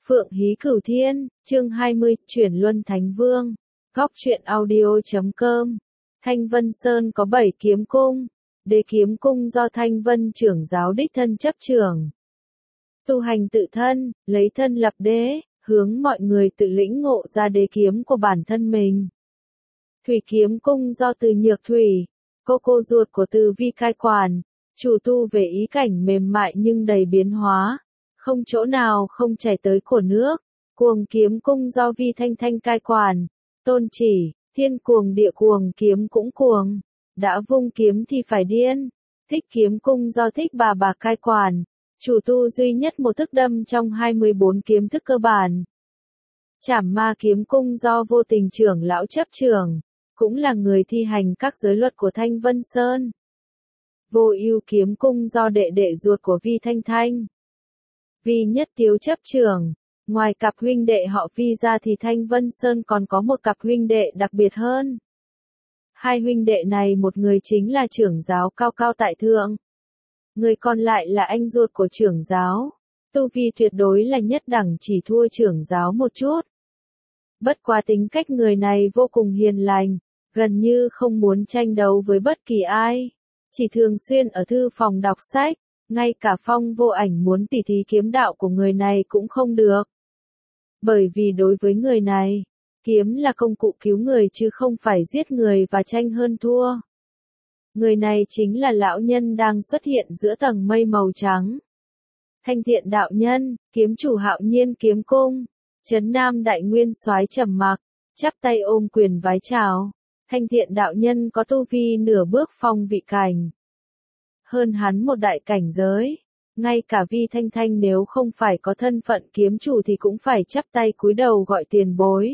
Phượng Hí Cửu Thiên, chương 20, chuyển luân Thánh Vương. Góc truyện audio.com. Thanh Vân Sơn có 7 kiếm cung. Đế kiếm cung do Thanh Vân trưởng giáo đích thân chấp trưởng. Tu hành tự thân, lấy thân lập đế, hướng mọi người tự lĩnh ngộ ra đế kiếm của bản thân mình. Thủy kiếm cung do Từ Nhược Thủy, cô ruột của Từ Vi cai quản, chủ tu về ý cảnh mềm mại nhưng đầy biến hóa, không chỗ nào không chảy tới của nước. Cuồng kiếm cung do Vi Thanh Thanh cai quản, tôn chỉ, thiên cuồng địa cuồng kiếm cũng cuồng, đã vung kiếm thì phải điên. Thích kiếm cung do Thích bà cai quản, chủ tu duy nhất một thức đâm trong 24 kiếm thức cơ bản. Trảm Ma kiếm cung do Vô Tình trưởng lão chấp trưởng, cũng là người thi hành các giới luật của Thanh Vân Sơn. Vô Ưu kiếm cung do đệ ruột của Vi Thanh Thanh, Vi Nhất Tiếu chấp trưởng. Ngoài cặp huynh đệ họ Vi ra thì Thanh Vân Sơn còn có một cặp huynh đệ đặc biệt hơn. Hai huynh đệ này một người chính là trưởng giáo cao tại thượng, người còn lại là anh ruột của trưởng giáo. Tu vi tuyệt đối là nhất đẳng, chỉ thua trưởng giáo một chút. Bất quá tính cách người này vô cùng hiền lành, gần như không muốn tranh đấu với bất kỳ ai, chỉ thường xuyên ở thư phòng đọc sách, ngay cả Phong Vô Ảnh muốn tỉ thí kiếm đạo của người này cũng không được. Bởi vì đối với người này, kiếm là công cụ cứu người chứ không phải giết người và tranh hơn thua. Người này chính là lão nhân đang xuất hiện giữa tầng mây màu trắng. Thanh Thiện đạo nhân, kiếm chủ Hạo Nhiên kiếm cung. Trấn Nam đại nguyên soái trầm mặc, chắp tay ôm quyền vái chào. Thanh Thiện đạo nhân có tu vi nửa bước phong vị cảnh, hơn hắn một đại cảnh giới. Ngay cả Vi Thanh Thanh nếu không phải có thân phận kiếm chủ thì cũng phải chắp tay cúi đầu gọi tiền bối.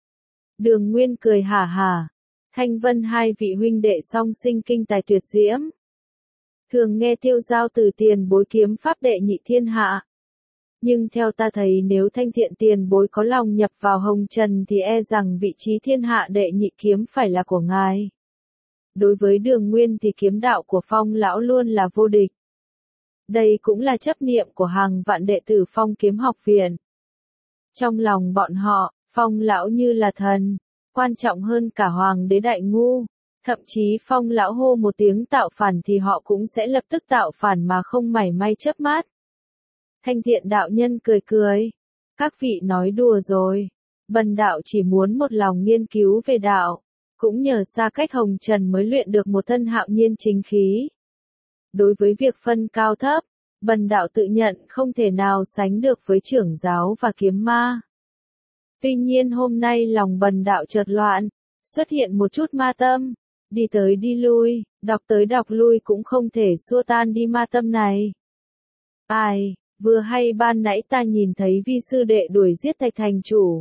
Đường Nguyên cười hả hả. Thanh Vân hai vị huynh đệ song sinh kinh tài tuyệt diễm, thường nghe tiêu giao từ tiền bối kiếm pháp đệ nhị thiên hạ. Nhưng theo ta thấy nếu Thanh Thiện tiền bối có lòng nhập vào hồng trần thì e rằng vị trí thiên hạ đệ nhị kiếm phải là của ngài. Đối với Đường Nguyên thì kiếm đạo của Phong lão luôn là vô địch. Đây cũng là chấp niệm của hàng vạn đệ tử Phong Kiếm Học Viện. Trong lòng bọn họ, Phong lão như là thần, quan trọng hơn cả Hoàng đế Đại Ngu. Thậm chí Phong lão hô một tiếng tạo phản thì họ cũng sẽ lập tức tạo phản mà không mảy may chớp mắt. Thanh Thiện đạo nhân cười. Các vị nói đùa rồi. Bần đạo chỉ muốn một lòng nghiên cứu về đạo, cũng nhờ xa cách hồng trần mới luyện được một thân hạo nhiên chính khí. Đối với việc phân cao thấp, bần đạo tự nhận không thể nào sánh được với trưởng giáo và kiếm ma. Tuy nhiên hôm nay lòng bần đạo chợt loạn, xuất hiện một chút ma tâm, đi tới đi lui, đọc tới đọc lui cũng không thể xua tan đi ma tâm này. Ai, vừa hay ban nãy ta nhìn thấy Vi sư đệ đuổi giết Thạch thành chủ.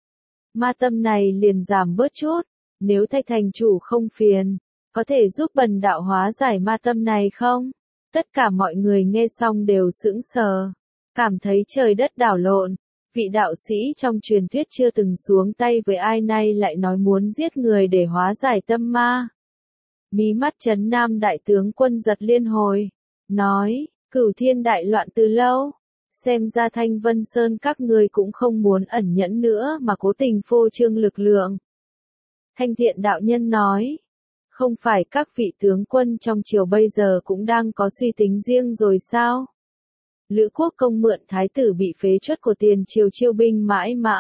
Ma tâm này liền giảm bớt chút, nếu Thạch thành chủ không phiền, có thể giúp bần đạo hóa giải ma tâm này không? Tất cả mọi người nghe xong đều sững sờ, cảm thấy trời đất đảo lộn. Vị đạo sĩ trong truyền thuyết chưa từng xuống tay với ai nay lại nói muốn giết người để hóa giải tâm ma. Mí mắt Trấn Nam đại tướng quân giật liên hồi, nói, Cửu Thiên đại loạn từ lâu, xem ra Thanh Vân Sơn các người cũng không muốn ẩn nhẫn nữa mà cố tình phô trương lực lượng. Thanh Thiện đạo nhân nói, không phải các vị tướng quân trong triều bây giờ cũng đang có suy tính riêng rồi sao? Lữ Quốc Công mượn thái tử bị phế truất của tiền triều chiêu binh mãi mã,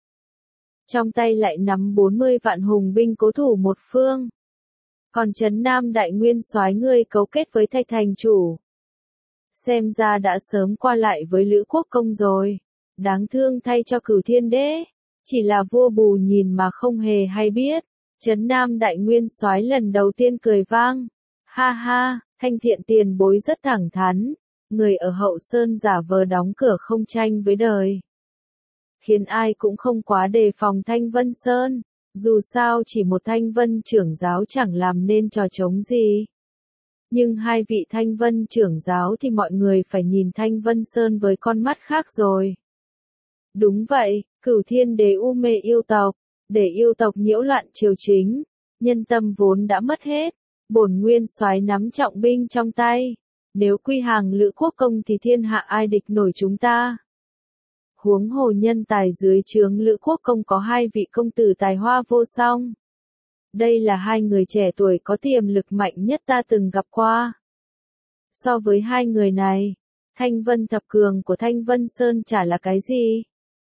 trong tay lại nắm 40 vạn hùng binh cố thủ một phương. Còn Trấn Nam đại nguyên soái ngươi cấu kết với Thạch thành chủ, xem ra đã sớm qua lại với Lữ Quốc Công rồi. Đáng thương thay cho Cửu Thiên đế, chỉ là vua bù nhìn mà không hề hay biết. Trấn Nam đại nguyên soái lần đầu tiên cười vang, ha ha, Thanh Thiện tiền bối rất thẳng thắn, người ở Hậu Sơn giả vờ đóng cửa không tranh với đời, khiến ai cũng không quá đề phòng Thanh Vân Sơn. Dù sao chỉ một Thanh Vân trưởng giáo chẳng làm nên trò trống gì, nhưng hai vị Thanh Vân trưởng giáo thì mọi người phải nhìn Thanh Vân Sơn với con mắt khác rồi. Đúng vậy, Cửu Thiên đế u mê yêu tộc, để yêu tộc nhiễu loạn triều chính, nhân tâm vốn đã mất hết. Bổn nguyên soái nắm trọng binh trong tay, nếu quy hàng Lữ Quốc Công thì thiên hạ ai địch nổi chúng ta. Huống hồ nhân tài dưới trướng Lữ Quốc Công có hai vị công tử tài hoa vô song. Đây là hai người trẻ tuổi có tiềm lực mạnh nhất ta từng gặp qua. So với hai người này, Thanh Vân Thập Cường của Thanh Vân Sơn chả là cái gì.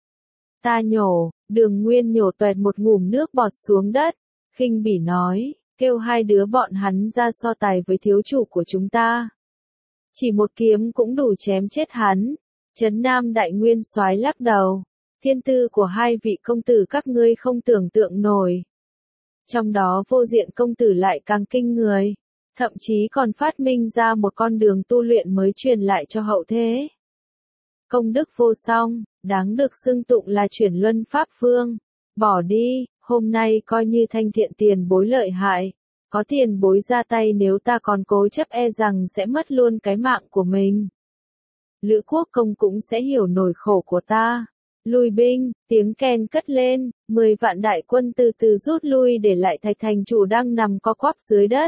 Ta nhổ, Đường Nguyên nhổ toẹt một ngụm nước bọt xuống đất, khinh bỉ nói, kêu hai đứa bọn hắn ra so tài với thiếu chủ của chúng ta. Chỉ một kiếm cũng đủ chém chết hắn. Trấn Nam Đại Nguyên Soái lắc đầu, thiên tư của hai vị công tử các ngươi không tưởng tượng nổi. Trong đó Vô Diện công tử lại càng kinh người, thậm chí còn phát minh ra một con đường tu luyện mới truyền lại cho hậu thế. Công đức vô song, đáng được xưng tụng là chuyển luân pháp vương. Bỏ đi, hôm nay coi như Thanh Thiện tiền bối lợi hại. Có tiền bối ra tay nếu ta còn cố chấp e rằng sẽ mất luôn cái mạng của mình. Lữ Quốc Công cũng sẽ hiểu nỗi khổ của ta. Lui binh, tiếng kèn cất lên, 10 vạn đại quân từ từ rút lui để lại Thạch Thành chủ đang nằm co quắp dưới đất.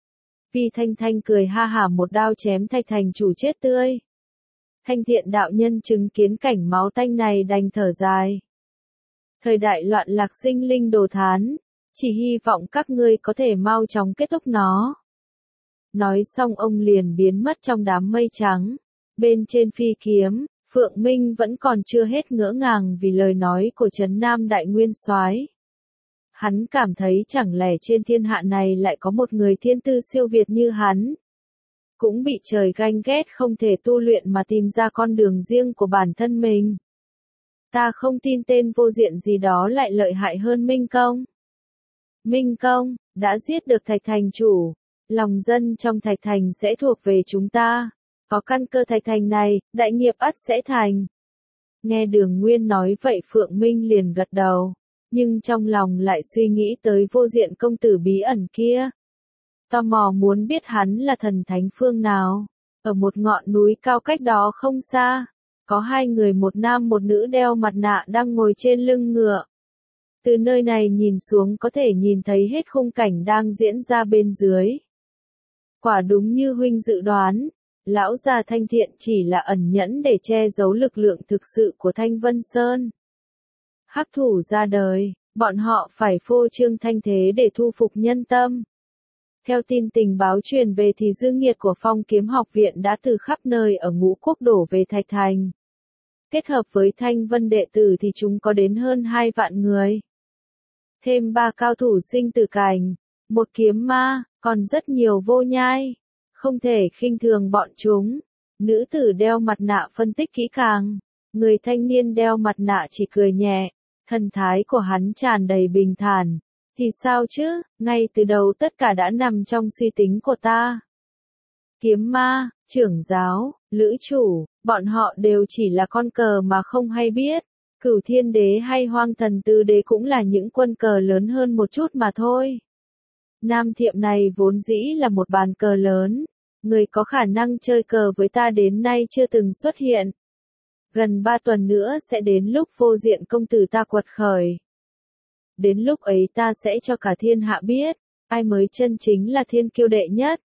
Vi Thanh Thanh cười ha hả một đao chém Thạch Thành chủ chết tươi. Thanh Thiện đạo nhân chứng kiến cảnh máu tanh này đành thở dài. Thời đại loạn lạc sinh linh đồ thán, chỉ hy vọng các ngươi có thể mau chóng kết thúc nó. Nói xong ông liền biến mất trong đám mây trắng. Bên trên phi kiếm, Phượng Minh vẫn còn chưa hết ngỡ ngàng vì lời nói của Trấn Nam Đại Nguyên Soái. Hắn cảm thấy chẳng lẽ trên thiên hạ này lại có một người thiên tư siêu việt như hắn. Cũng bị trời ganh ghét không thể tu luyện mà tìm ra con đường riêng của bản thân mình. Ta không tin tên Vô Diện gì đó lại lợi hại hơn Minh Công. Minh Công, đã giết được Thạch Thành chủ, lòng dân trong Thạch Thành sẽ thuộc về chúng ta. Có căn cơ Thạch Thành này, đại nghiệp ắt sẽ thành. Nghe Đường Nguyên nói vậy Phượng Minh liền gật đầu, nhưng trong lòng lại suy nghĩ tới Vô Diện công tử bí ẩn kia. Tò mò muốn biết hắn là thần thánh phương nào. Ở một ngọn núi cao cách đó không xa, có hai người một nam một nữ đeo mặt nạ đang ngồi trên lưng ngựa. Từ nơi này nhìn xuống có thể nhìn thấy hết khung cảnh đang diễn ra bên dưới. Quả đúng như huynh dự đoán. Lão già Thanh Thiện chỉ là ẩn nhẫn để che giấu lực lượng thực sự của Thanh Vân Sơn. Hắc thủ ra đời, bọn họ phải phô trương thanh thế để thu phục nhân tâm. Theo tin tình báo truyền về thì dương nhiệt của Phong Kiếm Học Viện đã từ khắp nơi ở Ngũ Quốc đổ về Thạch Thành. Kết hợp với Thanh Vân đệ tử thì chúng có đến hơn 2 vạn người. Thêm 3 cao thủ sinh tử cảnh, một kiếm ma, còn rất nhiều vô nhai. Không thể khinh thường bọn chúng. Nữ tử đeo mặt nạ phân tích kỹ càng. Người thanh niên đeo mặt nạ chỉ cười nhẹ. Thần thái của hắn tràn đầy bình thản. Thì sao chứ, ngay từ đầu tất cả đã nằm trong suy tính của ta. Kiếm ma, trưởng giáo, lữ chủ, bọn họ đều chỉ là con cờ mà không hay biết. Cửu Thiên Đế hay Hoang Thần Tứ Đế cũng là những quân cờ lớn hơn một chút mà thôi. Nam Thiệm này vốn dĩ là một bàn cờ lớn. Người có khả năng chơi cờ với ta đến nay chưa từng xuất hiện. Gần 3 tuần nữa sẽ đến lúc Vô Diện công tử ta quật khởi. Đến lúc ấy ta sẽ cho cả thiên hạ biết, ai mới chân chính là thiên kiêu đệ nhất.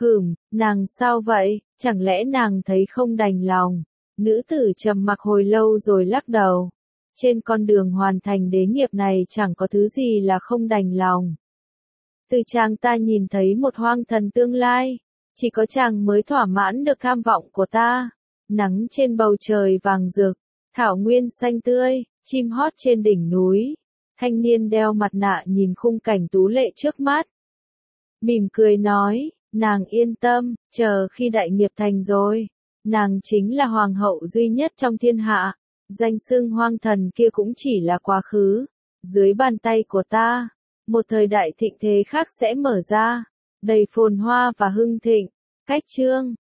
Nàng sao vậy, chẳng lẽ nàng thấy không đành lòng? Nữ tử trầm mặc hồi lâu rồi lắc đầu. Trên con đường hoàn thành đế nghiệp này chẳng có thứ gì là không đành lòng. Từ chàng ta nhìn thấy một hoang thần tương lai. Chỉ có chàng mới thỏa mãn được tham vọng của ta. Nắng trên bầu trời vàng rực, thảo nguyên xanh tươi, chim hót trên đỉnh núi. Thanh niên đeo mặt nạ nhìn khung cảnh tú lệ trước mắt. Mỉm cười nói, nàng yên tâm, chờ khi đại nghiệp thành rồi. Nàng chính là hoàng hậu duy nhất trong thiên hạ. Danh xưng hoang thần kia cũng chỉ là quá khứ. Dưới bàn tay của ta, một thời đại thịnh thế khác sẽ mở ra. Đầy phồn hoa và hưng thịnh. Cách chương